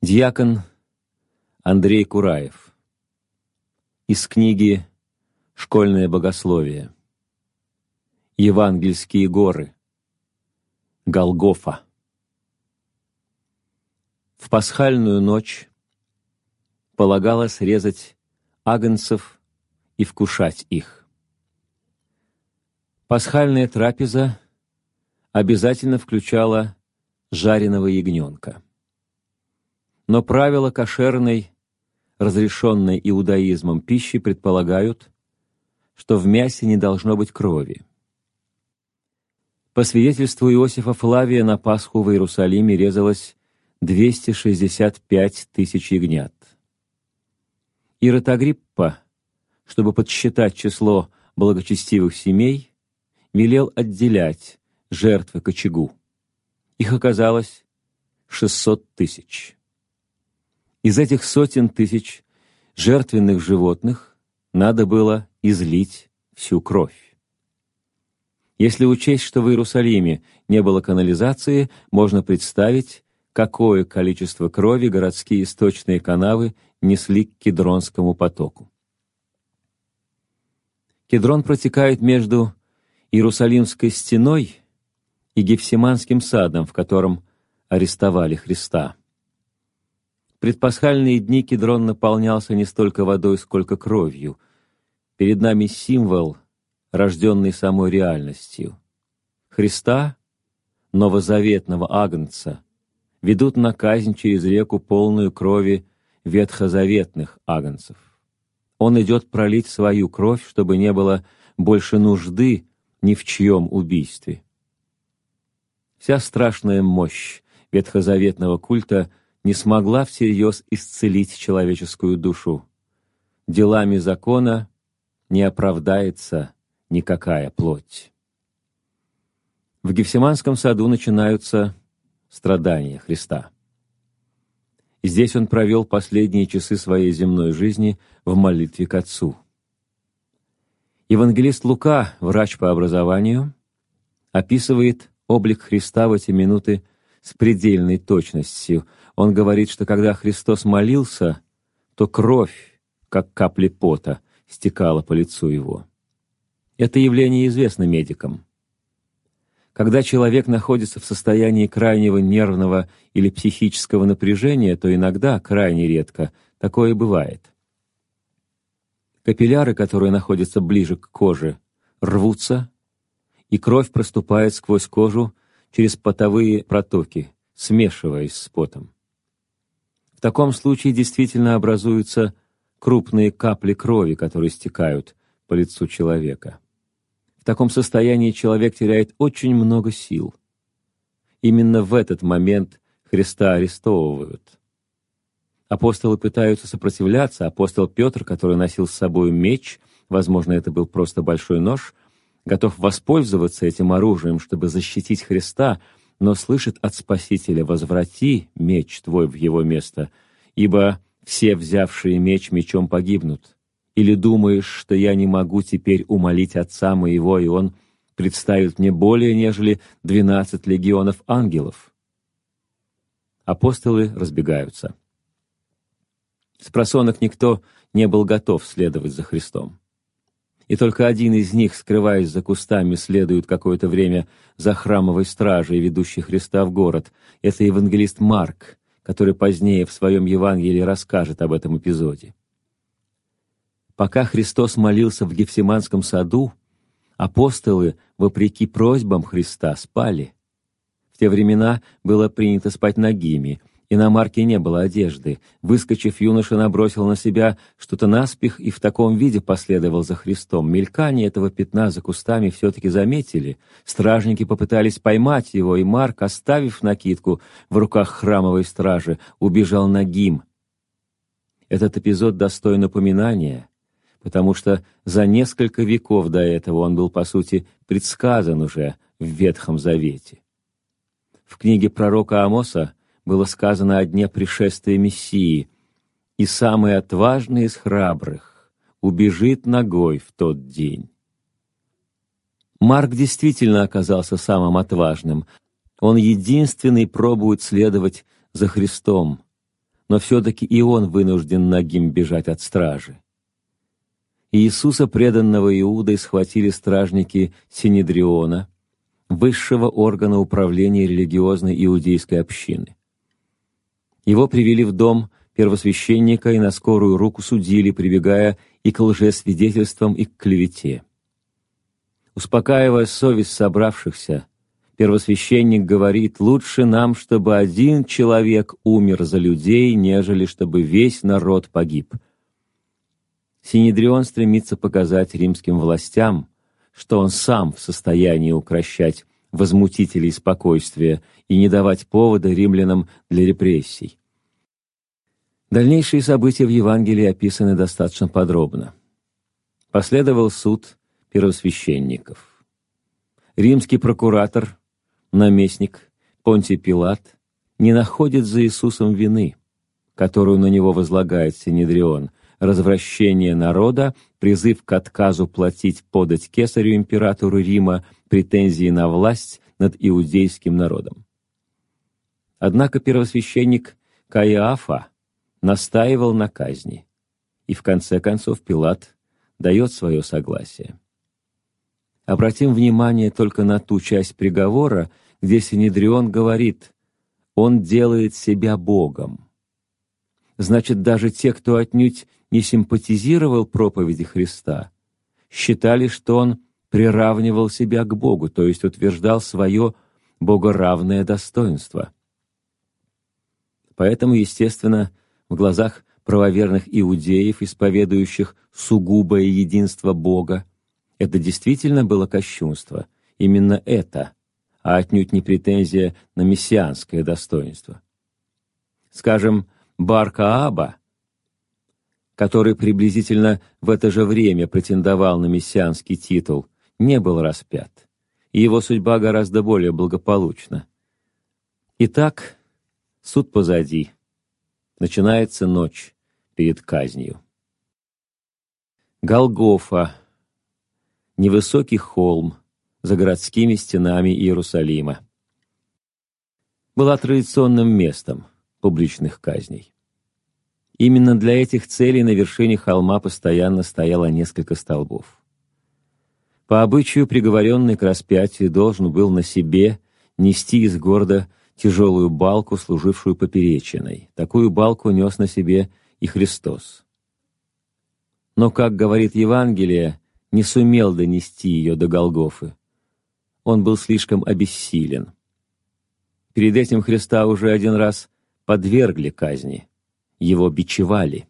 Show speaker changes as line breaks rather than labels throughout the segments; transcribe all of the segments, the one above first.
Дьякон Андрей Кураев. Из книги «Школьное богословие». Евангельские горы. Голгофа. В пасхальную ночь полагалось резать агнцев и вкушать их. Пасхальная трапеза обязательно включала жареного ягненка. Но правила кошерной, разрешенной иудаизмом пищи предполагают, что в мясе не должно быть крови. По свидетельству Иосифа Флавия, на Пасху в Иерусалиме резалось 265 тысяч ягнят. Ирод Агриппа, чтобы подсчитать число благочестивых семей, велел отделять жертвы к очагу. Их оказалось 600 тысяч. Из этих сотен тысяч жертвенных животных надо было излить всю кровь. Если учесть, что в Иерусалиме не было канализации, можно представить, какое количество крови городские сточные канавы несли к Кедронскому потоку. Кедрон протекает между Иерусалимской стеной и Гефсиманским садом, в котором арестовали Христа. В предпасхальные дни Кедрон наполнялся не столько водой, сколько кровью. Перед нами символ, рожденный самой реальностью. Христа, новозаветного агнца, ведут на казнь через реку, полную крови ветхозаветных агнцев. Он идет пролить свою кровь, чтобы не было больше нужды ни в чьем убийстве. Вся страшная мощь ветхозаветного культа не смогла всерьез исцелить человеческую душу. Делами закона не оправдается никакая плоть. В Гефсиманском саду начинаются страдания Христа. Здесь он провел последние часы своей земной жизни в молитве к Отцу. Евангелист Лука, врач по образованию, описывает облик Христа в эти минуты с предельной точностью. Он говорит, что когда Христос молился, то кровь, как капли пота, стекала по лицу его. Это явление известно медикам. Когда человек находится в состоянии крайнего нервного или психического напряжения, то иногда, крайне редко, такое бывает. Капилляры, которые находятся ближе к коже, рвутся, и кровь проступает сквозь кожу через потовые протоки, смешиваясь с потом. В таком случае действительно образуются крупные капли крови, которые стекают по лицу человека. В таком состоянии человек теряет очень много сил. Именно в этот момент Христа арестовывают. Апостолы пытаются сопротивляться. Апостол Петр, который носил с собой меч, возможно, это был просто большой нож, готов воспользоваться этим оружием, чтобы защитить Христа, но слышит от Спасителя: «Возврати меч твой в его место, ибо все, взявшие меч, мечом погибнут. Или думаешь, что я не могу теперь умолить Отца моего, и Он представит мне более, нежели 12 легионов ангелов?» Апостолы разбегаются. Спросонок никто не был готов следовать за Христом. И только один из них, скрываясь за кустами, следует какое-то время за храмовой стражей, ведущей Христа в город. Это евангелист Марк, который позднее в своем Евангелии расскажет об этом эпизоде. Пока Христос молился в Гефсиманском саду, апостолы, вопреки просьбам Христа, спали. В те времена было принято спать нагими, и на Марке не было одежды. Выскочив, юноша набросил на себя что-то наспех и в таком виде последовал за Христом. Мелькание этого пятна за кустами все-таки заметили. Стражники попытались поймать его, и Марк, оставив накидку в руках храмовой стражи, убежал нагим. Этот эпизод достоин напоминания, потому что за несколько веков до этого он был, по сути, предсказан уже в Ветхом Завете. В книге пророка Амоса было сказано о дне пришествия Мессии: «И самый отважный из храбрых убежит нагой в тот день». Марк действительно оказался самым отважным. Он единственный пробует следовать за Христом, но все-таки и он вынужден нагим бежать от стражи. Иисуса, преданного Иудой, схватили стражники Синедриона, высшего органа управления религиозной иудейской общины. Его привели в дом первосвященника и на скорую руку судили, прибегая и к лжесвидетельствам, и к клевете. Успокаивая совесть собравшихся, первосвященник говорит: «Лучше нам, чтобы один человек умер за людей, нежели чтобы весь народ погиб». Синедрион стремится показать римским властям, что он сам в состоянии укрощать возмутителей спокойствия и не давать повода римлянам для репрессий. Дальнейшие события в Евангелии описаны достаточно подробно. Последовал суд первосвященников. Римский прокуратор, наместник Понтий Пилат не находит за Иисусом вины, которую на него возлагает Синедрион: развращение народа, призыв к отказу платить подать кесарю императору Рима, претензии на власть над иудейским народом. Однако первосвященник Каиафа настаивал на казни, и в конце концов Пилат дает свое согласие. Обратим внимание только на ту часть приговора, где Синедрион говорит: «Он делает себя Богом». Значит, даже те, кто отнюдь не симпатизировал проповеди Христа, считали, что он приравнивал себя к Богу, то есть утверждал свое богоравное достоинство. Поэтому, естественно, в глазах правоверных иудеев, исповедующих сугубое единство Бога, это действительно было кощунство, именно это, а отнюдь не претензия на мессианское достоинство. Скажем, Бар-Кааба, который приблизительно в это же время претендовал на мессианский титул, не был распят, и его судьба гораздо более благополучна. Итак, суд позади. Начинается ночь перед казнью. Голгофа — невысокий холм за городскими стенами Иерусалима. Была традиционным местом публичных казней. Именно для этих целей на вершине холма постоянно стояло несколько столбов. По обычаю приговоренный к распятию должен был на себе нести из города тяжелую балку, служившую поперечиной. Такую балку нес на себе и Христос. Но, как говорит Евангелие, не сумел донести ее до Голгофы. Он был слишком обессилен. Перед этим Христа уже один раз подвергли казни. Его бичевали.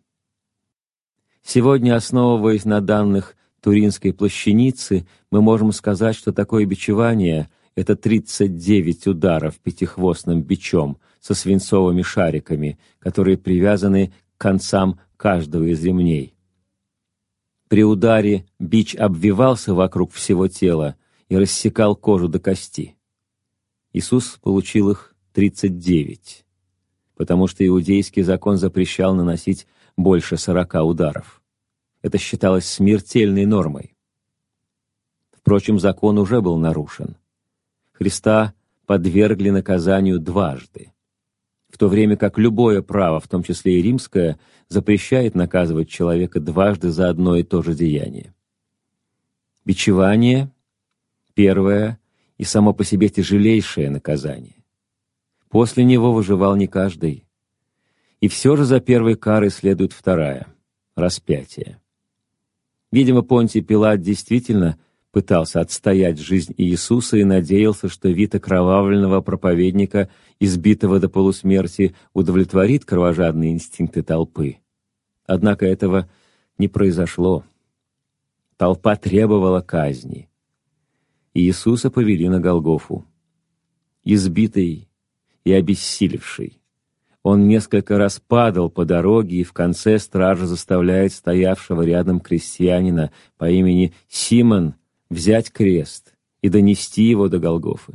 Сегодня, основываясь на данных Туринской плащаницы, мы можем сказать, что такое бичевание — это 39 ударов пятихвостным бичом со свинцовыми шариками, которые привязаны к концам каждого из ремней. При ударе бич обвивался вокруг всего тела и рассекал кожу до кости. Иисус получил их 39, потому что иудейский закон запрещал наносить больше 40 ударов. Это считалось смертельной нормой. Впрочем, закон уже был нарушен. Христа подвергли наказанию дважды, в то время как любое право, в том числе и римское, запрещает наказывать человека дважды за одно и то же деяние. Бичевание — первое и само по себе тяжелейшее наказание. После него выживал не каждый. И все же за первой карой следует вторая — распятие. Видимо, Понтий Пилат действительно пытался отстоять жизнь Иисуса и надеялся, что вид окровавленного проповедника, избитого до полусмерти, удовлетворит кровожадные инстинкты толпы. Однако этого не произошло. Толпа требовала казни. Иисуса повели на Голгофу. Избитый и обессилевший, он несколько раз падал по дороге, и в конце стража заставляет стоявшего рядом крестьянина по имени Симон взять крест и донести его до Голгофы.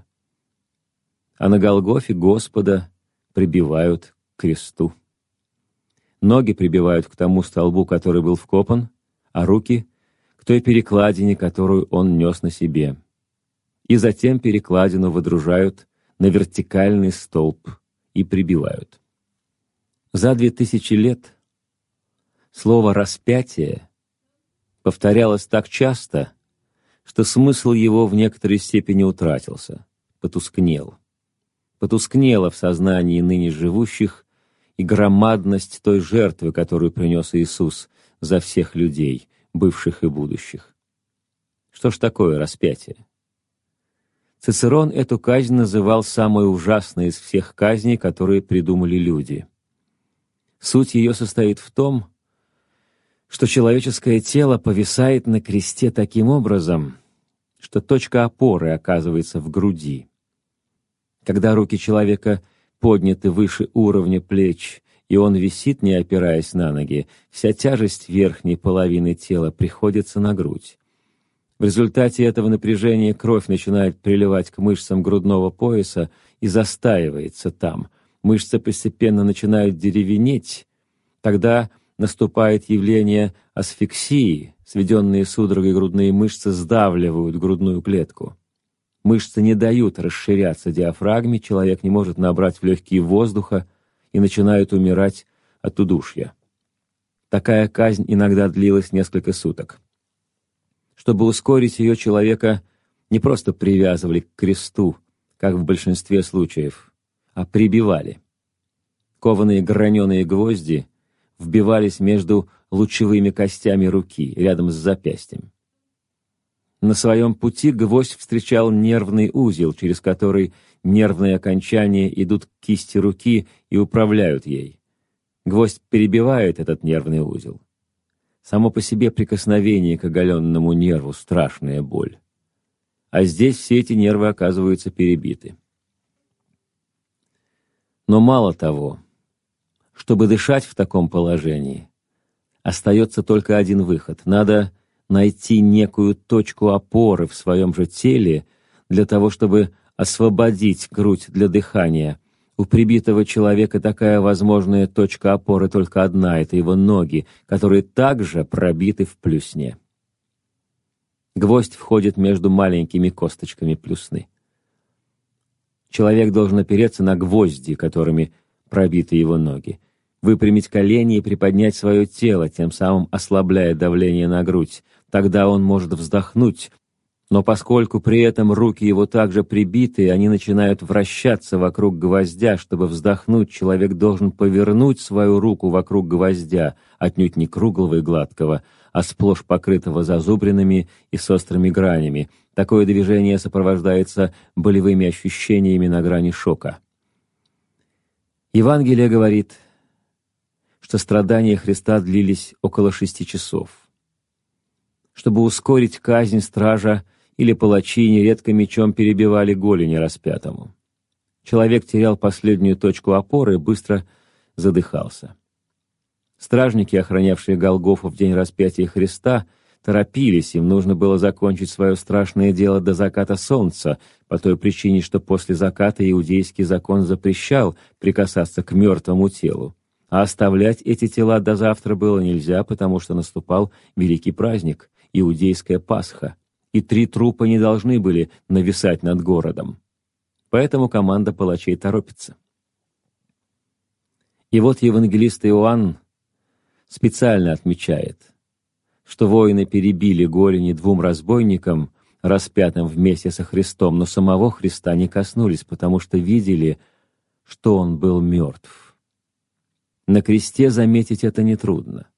А на Голгофе Господа прибивают к кресту. Ноги прибивают к тому столбу, который был вкопан, а руки — к той перекладине, которую он нес на себе. И затем перекладину выдружают на вертикальный столб и прибивают. За 2000 лет слово «распятие» повторялось так часто, что смысл его в некоторой степени утратился, потускнел. Потускнела в сознании ныне живущих и громадность той жертвы, которую принес Иисус за всех людей, бывших и будущих. Что ж такое распятие? Цицерон эту казнь называл самой ужасной из всех казней, которые придумали люди. Суть ее состоит в том, что человеческое тело повисает на кресте таким образом, что точка опоры оказывается в груди. Когда руки человека подняты выше уровня плеч, и он висит, не опираясь на ноги, вся тяжесть верхней половины тела приходится на грудь. В результате этого напряжения кровь начинает приливать к мышцам грудного пояса и застаивается там. Мышцы постепенно начинают деревенеть. Тогда наступает явление асфиксии. Сведенные судорогой грудные мышцы сдавливают грудную клетку. Мышцы не дают расширяться диафрагме, человек не может набрать в легкие воздуха и начинает умирать от удушья. Такая казнь иногда длилась несколько суток. Чтобы ускорить ее, человека не просто привязывали к кресту, как в большинстве случаев, а прибивали. Кованые граненые гвозди вбивались между лучевыми костями руки, рядом с запястьем. На своем пути гвоздь встречал нервный узел, через который нервные окончания идут к кисти руки и управляют ей. Гвоздь перебивает этот нервный узел. Само по себе прикосновение к оголенному нерву — страшная боль. А здесь все эти нервы оказываются перебиты. Но мало того, чтобы дышать в таком положении, остается только один выход. Надо найти некую точку опоры в своем же теле для того, чтобы освободить грудь для дыхания. У прибитого человека такая возможная точка опоры только одна — это его ноги, которые также пробиты в плюсне. Гвоздь входит между маленькими косточками плюсны. Человек должен опереться на гвозди, которыми пробиты его ноги, выпрямить колени и приподнять свое тело, тем самым ослабляя давление на грудь. Тогда он может вздохнуть, но поскольку при этом руки его также прибиты, они начинают вращаться вокруг гвоздя. Чтобы вздохнуть, человек должен повернуть свою руку вокруг гвоздя, отнюдь не круглого и гладкого, а сплошь покрытого зазубринами и с острыми гранями. Такое движение сопровождается болевыми ощущениями на грани шока. Евангелие говорит, что страдания Христа длились около 6 часов. Чтобы ускорить казнь, стража или палачи нередко мечом перебивали голени распятому. Человек терял последнюю точку опоры и быстро задыхался. Стражники, охранявшие Голгофу в день распятия Христа, торопились, им нужно было закончить свое страшное дело до заката солнца, по той причине, что после заката иудейский закон запрещал прикасаться к мертвому телу. А оставлять эти тела до завтра было нельзя, потому что наступал великий праздник — иудейская Пасха, и 3 трупа не должны были нависать над городом. Поэтому команда палачей торопится. И вот евангелист Иоанн специально отмечает, что воины перебили голени 2 разбойникам, распятым вместе со Христом, но самого Христа не коснулись, потому что видели, что Он был мертв. На кресте заметить это нетрудно.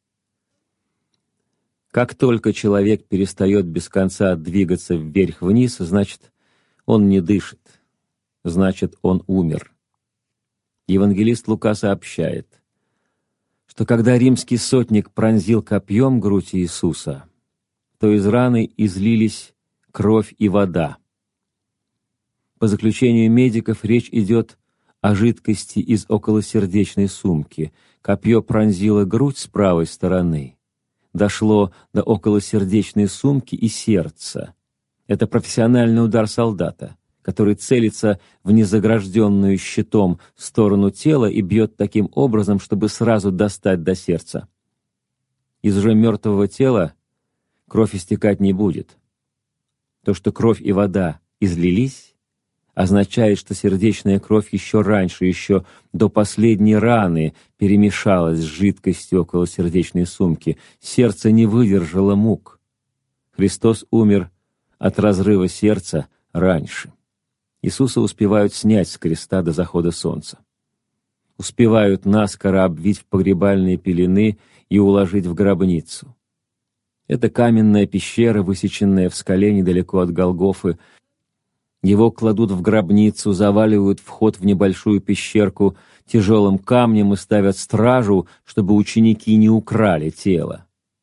Как только человек перестает без конца двигаться вверх-вниз, значит, он не дышит, значит, он умер. Евангелист Лука сообщает, что когда римский сотник пронзил копьем грудь Иисуса, то из раны излились кровь и вода. По заключению медиков, речь идет о жидкости из околосердечной сумки. Копье пронзило грудь с правой стороны, дошло до околосердечной сумки и сердца. Это профессиональный удар солдата, который целится в незагражденную щитом сторону тела и бьет таким образом, чтобы сразу достать до сердца. Из уже мертвого тела кровь истекать не будет. То, что кровь и вода излились, означает, что сердечная кровь еще раньше, еще до последней раны перемешалась с жидкостью около сердечной сумки. Сердце не выдержало мук. Христос умер от разрыва сердца раньше. Иисуса успевают снять с креста до захода солнца. Успевают наскоро обвить в погребальные пелены и уложить в гробницу. Это каменная пещера, высеченная в скале недалеко от Голгофы. Его кладут в гробницу, заваливают вход в небольшую пещерку тяжелым камнем и ставят стражу, чтобы ученики не украли тело.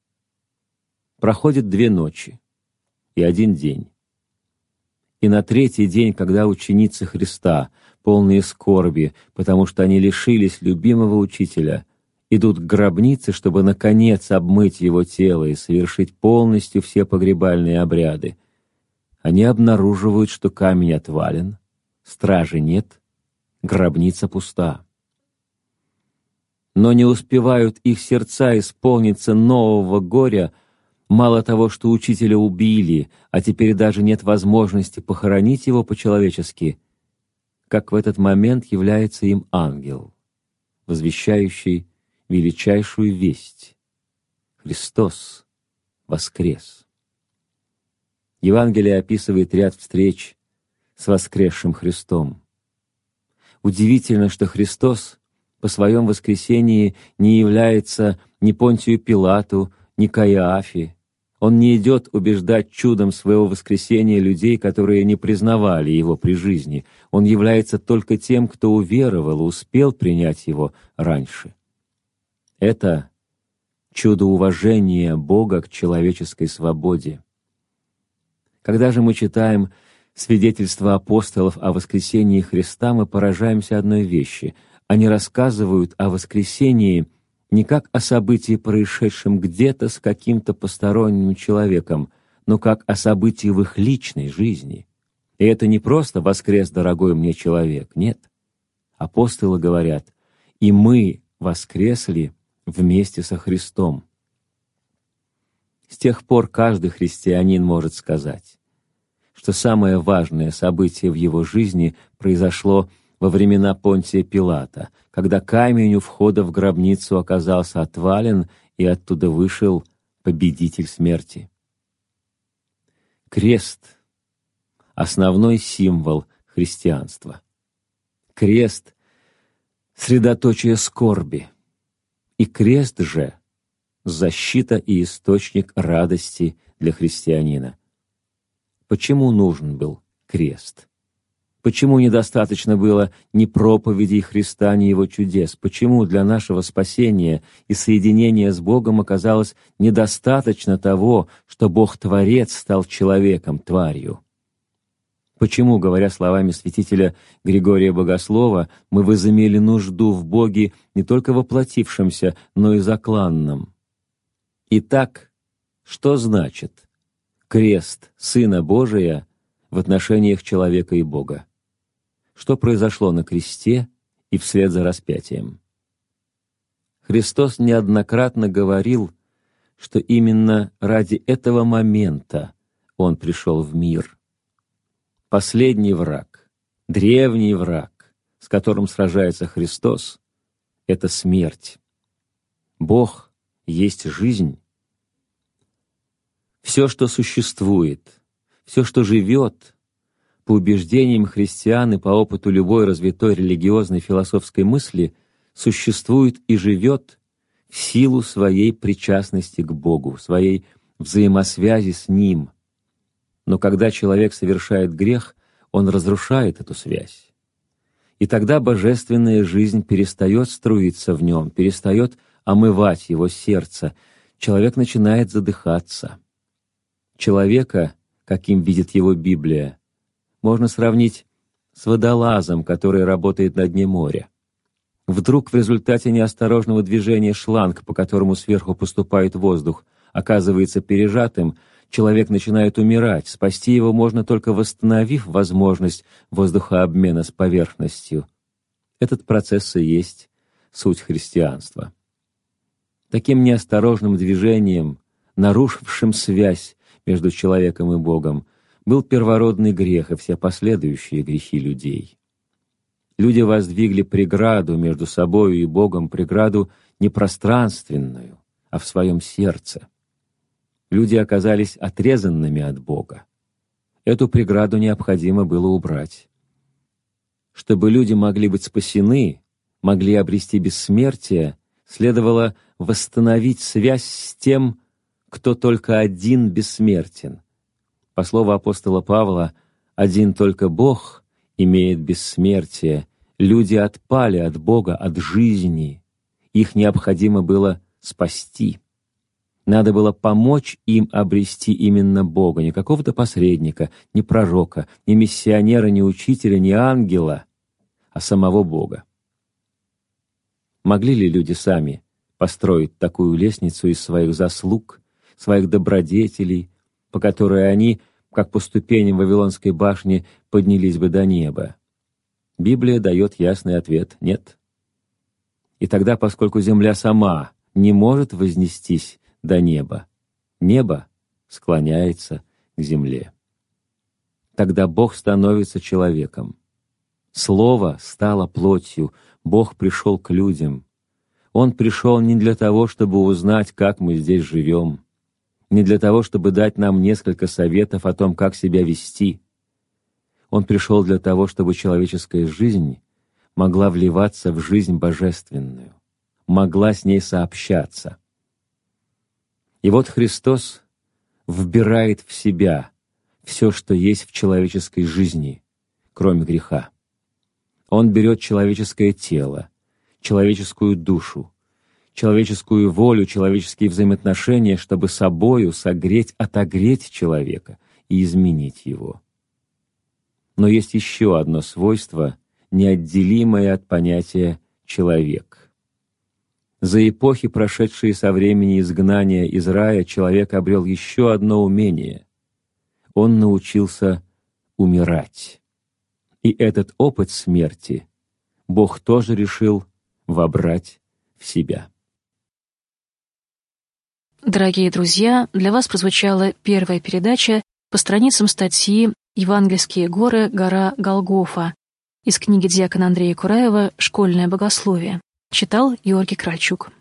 Проходит 2 ночи и 1 день. И на 3-й день, когда ученицы Христа, полные скорби, потому что они лишились любимого учителя, идут к гробнице, чтобы наконец обмыть его тело и совершить полностью все погребальные обряды, они обнаруживают, что камень отвален, стражи нет, гробница пуста. Но не успевают их сердца исполниться нового горя. Мало того, что учителя убили, а теперь даже нет возможности похоронить его по-человечески, как в этот момент является им ангел, возвещающий величайшую весть. Христос воскрес. Евангелие описывает ряд встреч с воскресшим Христом. Удивительно, что Христос по своем воскресении не является ни Понтию Пилату, ни Каиафе. Он не идет убеждать чудом своего воскресения людей, которые не признавали его при жизни. Он является только тем, кто уверовал и успел принять его раньше. Это чудо уважения Бога к человеческой свободе. Когда же мы читаем свидетельства апостолов о воскресении Христа, мы поражаемся одной вещи. Они рассказывают о воскресении не как о событии, происшедшем где-то с каким-то посторонним человеком, но как о событии в их личной жизни. И это не просто «воскрес, дорогой мне человек», нет. Апостолы говорят: «И мы воскресли вместе со Христом». С тех пор каждый христианин может сказать, что самое важное событие в его жизни произошло во времена Понтия Пилата, когда камень у входа в гробницу оказался отвален, и оттуда вышел победитель смерти. Крест — основной символ христианства. Крест — средоточие скорби. И крест же — защита и источник радости для христианина. Почему нужен был крест? Почему недостаточно было ни проповедей Христа, ни Его чудес? Почему для нашего спасения и соединения с Богом оказалось недостаточно того, что Бог-творец стал человеком, тварью? Почему, говоря словами святителя Григория Богослова, мы возымели нужду в Боге не только воплотившемся, но и закланном? Итак, что значит крест Сына Божия в отношениях человека и Бога? Что произошло на кресте и вслед за распятием? Христос неоднократно говорил, что именно ради этого момента Он пришел в мир. Последний враг, древний враг, с которым сражается Христос, — это смерть. Бог есть жизнь. Все, что существует, все, что живет, по убеждениям христиан и по опыту любой развитой религиозной философской мысли, существует и живет в силу своей причастности к Богу, своей взаимосвязи с Ним. Но когда человек совершает грех, он разрушает эту связь. И тогда божественная жизнь перестает струиться в нем, перестает омывать его сердце. Человек начинает задыхаться. Человека, каким видит его Библия, можно сравнить с водолазом, который работает на дне моря. Вдруг в результате неосторожного движения шланг, по которому сверху поступает воздух, оказывается пережатым, человек начинает умирать. Спасти его можно только восстановив возможность воздухообмена с поверхностью. Этот процесс и есть суть христианства. Таким неосторожным движением, нарушившим связь между человеком и Богом, был первородный грех и все последующие грехи людей. Люди воздвигли преграду между собою и Богом, преграду не пространственную, а в своем сердце. Люди оказались отрезанными от Бога. Эту преграду необходимо было убрать. Чтобы люди могли быть спасены, могли обрести бессмертие, следовало восстановить связь с тем, кто только один бессмертен. По слову апостола Павла, один только Бог имеет бессмертие. Люди отпали от Бога, от жизни. Их необходимо было спасти. Надо было помочь им обрести именно Бога, не какого-то посредника, не пророка, не миссионера, не учителя, не ангела, а самого Бога. Могли ли люди сами построить такую лестницу из своих заслуг, своих добродетелей, по которой они, как по ступеням Вавилонской башни, поднялись бы до неба? Библия дает ясный ответ — нет. И тогда, поскольку земля сама не может вознестись до неба, небо склоняется к земле. Тогда Бог становится человеком. Слово стало плотью, Бог пришел к людям. Он пришел не для того, чтобы узнать, как мы здесь живем, не для того, чтобы дать нам несколько советов о том, как себя вести. Он пришел для того, чтобы человеческая жизнь могла вливаться в жизнь божественную, могла с ней сообщаться. И вот Христос вбирает в себя все, что есть в человеческой жизни, кроме греха. Он берет человеческое тело, человеческую душу, человеческую волю, человеческие взаимоотношения, чтобы собою согреть, отогреть человека и изменить его. Но есть еще одно свойство, неотделимое от понятия «человек». За эпохи, прошедшие со времени изгнания из рая, человек обрел еще одно умение. Он научился умирать. И этот опыт смерти Бог тоже решил вобрать в себя.
Дорогие друзья, для вас прозвучала первая передача по страницам статьи «Евангельские горы. Гора Голгофа» из книги диакона Андрея Кураева «Школьное богословие». Читал Георгий Кральчук.